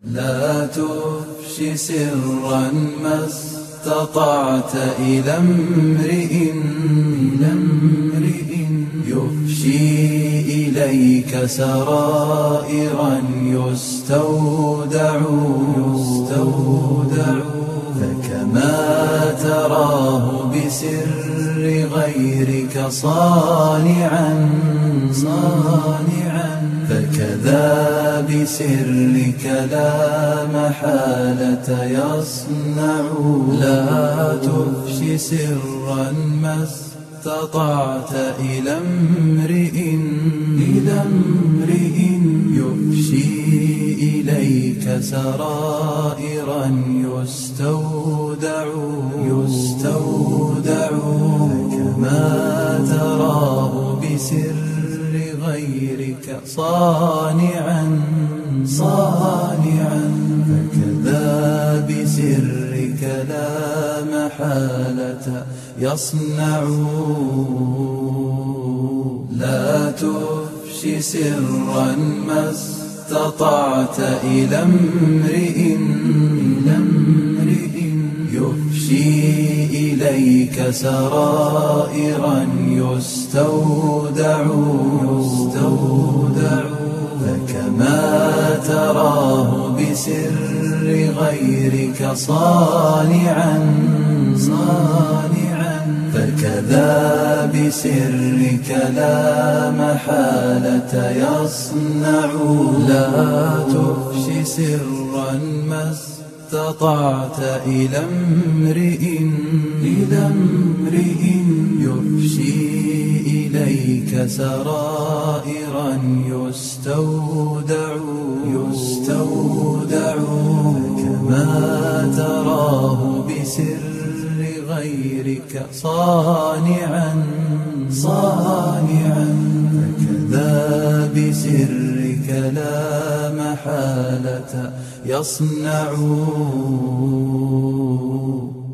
لا تفش سرا ما استطعت إلى امرئ يفشي إليك سرائرا يستودع فكما تراه بسر غيرك صانعا فكذا بسرك لا محالة يصنع. لا تفش سرا ما استطعت إلى امرئ يفشي إليك سرائرا يستودع فكما تراه بسر غيرك صانعا فكذا بسرك لا محالة يصنع. لا تفش سرا ما استطعت إلى امرئ يفشي إليك سرائرا يستودع فكما تراه بسر غيرك صانعا فكذا بسرك لا محالة يصنع. لا تفش سرا ما استطعت إلى امرئ يفشي إليك سرائرا يستودع فكما تراه بسر غيرك صانعا فكذا بسرك لا محالة يصنع.